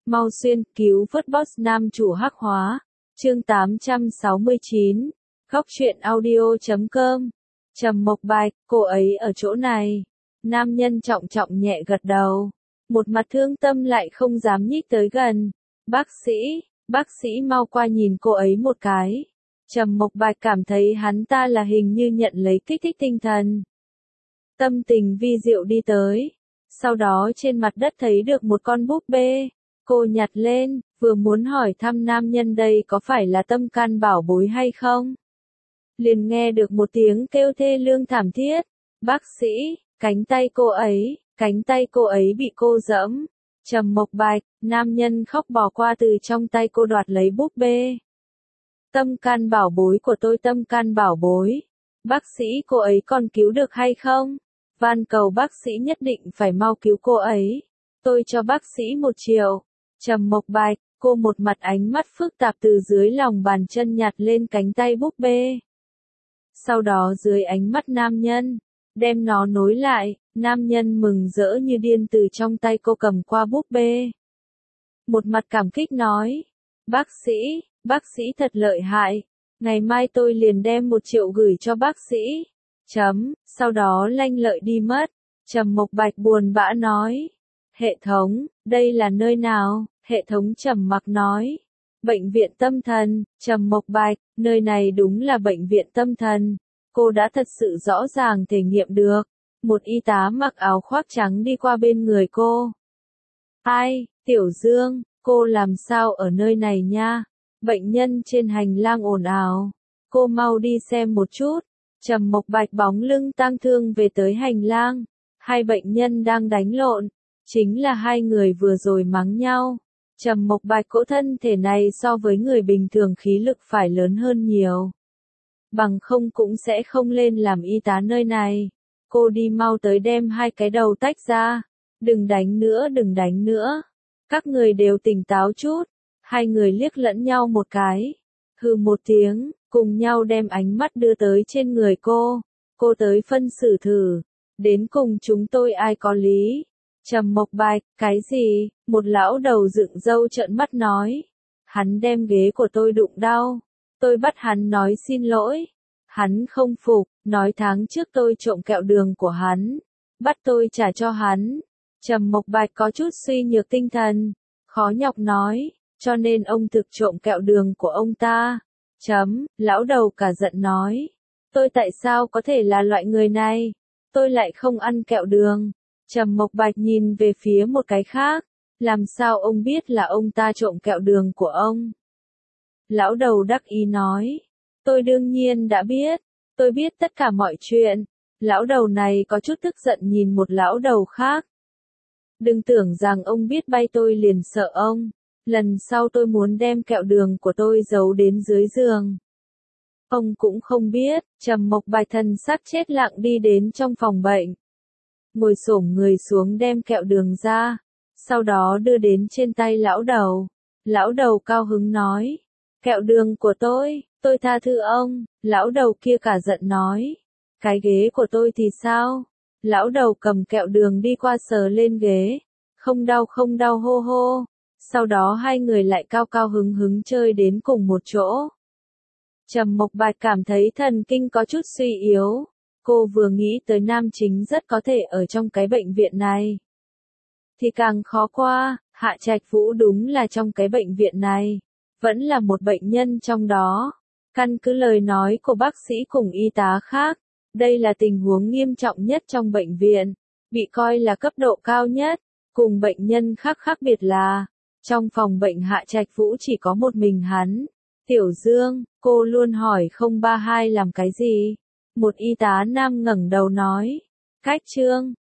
Mau xuyên, cứu vớt boss nam chủ hắc hóa. Chương 869. Góc truyện audio.com. Trầm Mộc Bạch, cô ấy ở chỗ này. Nam nhân trọng trọng nhẹ gật đầu. Một mặt thương tâm lại không dám nhích tới gần. Bác sĩ mau qua nhìn cô ấy một cái. Trầm Mộc Bạch cảm thấy hắn ta là hình như nhận lấy kích thích tinh thần. Tâm tình vi diệu đi tới. Sau đó trên mặt đất thấy được một con búp bê. Cô nhặt lên, vừa muốn hỏi thăm nam nhân đây có phải là tâm can bảo bối hay không. Liền nghe được một tiếng kêu thê lương thảm thiết. Bác sĩ, cánh tay cô ấy bị cô giẫm. Trầm Mộc Bạch, nam nhân khóc bò qua từ trong tay cô đoạt lấy búp bê. Tâm can bảo bối của tôi, tâm can bảo bối. Bác sĩ, cô ấy còn cứu được hay không? Van cầu bác sĩ nhất định phải mau cứu cô ấy. Tôi cho bác sĩ 1 triệu. Trầm Mộc Bạch, cô một mặt ánh mắt phức tạp từ dưới lòng bàn chân nhặt lên cánh tay búp bê. Sau đó dưới ánh mắt nam nhân, đem nó nối lại, nam nhân mừng rỡ như điên từ trong tay cô cầm qua búp bê. Một mặt cảm kích nói, bác sĩ thật lợi hại, ngày mai tôi liền đem 1 triệu gửi cho bác sĩ. Sau đó lanh lợi đi mất. Trầm Mộc Bạch buồn bã nói, hệ thống, đây là nơi nào? Hệ thống trầm mặc nói, bệnh viện tâm thần. Trầm Mộc Bạch, nơi này đúng là bệnh viện tâm thần. Cô đã thật sự rõ ràng thể nghiệm được. Một y tá mặc áo khoác trắng đi qua bên người cô. Ai, Tiểu Dương, cô làm sao ở nơi này nha? Bệnh nhân trên hành lang ồn ào. Cô mau đi xem một chút. Trầm Mộc Bạch bóng lưng tang thương về tới hành lang. 2 bệnh nhân đang đánh lộn. Chính là 2 người vừa rồi mắng nhau. Trầm Mộc Bạch cỗ thân thể này so với người bình thường khí lực phải lớn hơn nhiều. Bằng không cũng sẽ không lên làm y tá nơi này. Cô đi mau tới đem 2 cái đầu tách ra. Đừng đánh nữa. Các người đều tỉnh táo chút. 2 người liếc lẫn nhau một cái. Hừ một tiếng, cùng nhau đem ánh mắt đưa tới trên người cô. Cô tới phân xử thử. Đến cùng chúng tôi ai có lý? Trầm Mộc Bạch, cái gì? Một lão đầu dựng râu trợn mắt nói. Hắn đem ghế của tôi đụng đau. Tôi bắt hắn nói xin lỗi. Hắn không phục, nói tháng trước tôi trộm kẹo đường của hắn. Bắt tôi trả cho hắn. Trầm Mộc Bạch có chút suy nhược tinh thần. Khó nhọc nói, cho nên ông thực trộm kẹo đường của ông ta. Lão đầu cả giận nói. Tôi tại sao có thể là loại người này? Tôi lại không ăn kẹo đường. Trầm Mộc Bạch nhìn về phía một cái khác. Làm sao ông biết là ông ta trộm kẹo đường của ông? Lão đầu đắc ý nói. Tôi đương nhiên đã biết. Tôi biết tất cả mọi chuyện. Lão đầu này có chút tức giận nhìn một lão đầu khác. Đừng tưởng rằng ông biết bay tôi liền sợ ông. Lần sau tôi muốn đem kẹo đường của tôi giấu đến dưới giường. Ông cũng không biết. Trầm Mộc Bạch thần sắc chết lặng đi đến trong phòng bệnh. Ngồi xổm người xuống đem kẹo đường ra. Sau đó đưa đến trên tay lão đầu. Lão đầu cao hứng nói. Kẹo đường của tôi tha thứ ông. Lão đầu kia cả giận nói. Cái ghế của tôi thì sao? Lão đầu cầm kẹo đường đi qua sờ lên ghế. Không đau hô hô. Sau đó 2 người lại cao cao hứng hứng chơi đến cùng một chỗ. Trầm Mộc Bạch cảm thấy thần kinh có chút suy yếu. Cô vừa nghĩ tới nam chính rất có thể ở trong cái bệnh viện này. Thì càng khó qua, Hạ Trạch Vũ đúng là trong cái bệnh viện này. Vẫn là một bệnh nhân trong đó. Căn cứ lời nói của bác sĩ cùng y tá khác. Đây là tình huống nghiêm trọng nhất trong bệnh viện. Bị coi là cấp độ cao nhất. Cùng bệnh nhân khác khác biệt là. Trong phòng bệnh Hạ Trạch Vũ chỉ có một mình hắn. Tiểu Dương, cô luôn hỏi 032 làm cái gì? Một y tá nam ngẩng đầu nói. Cách Trương,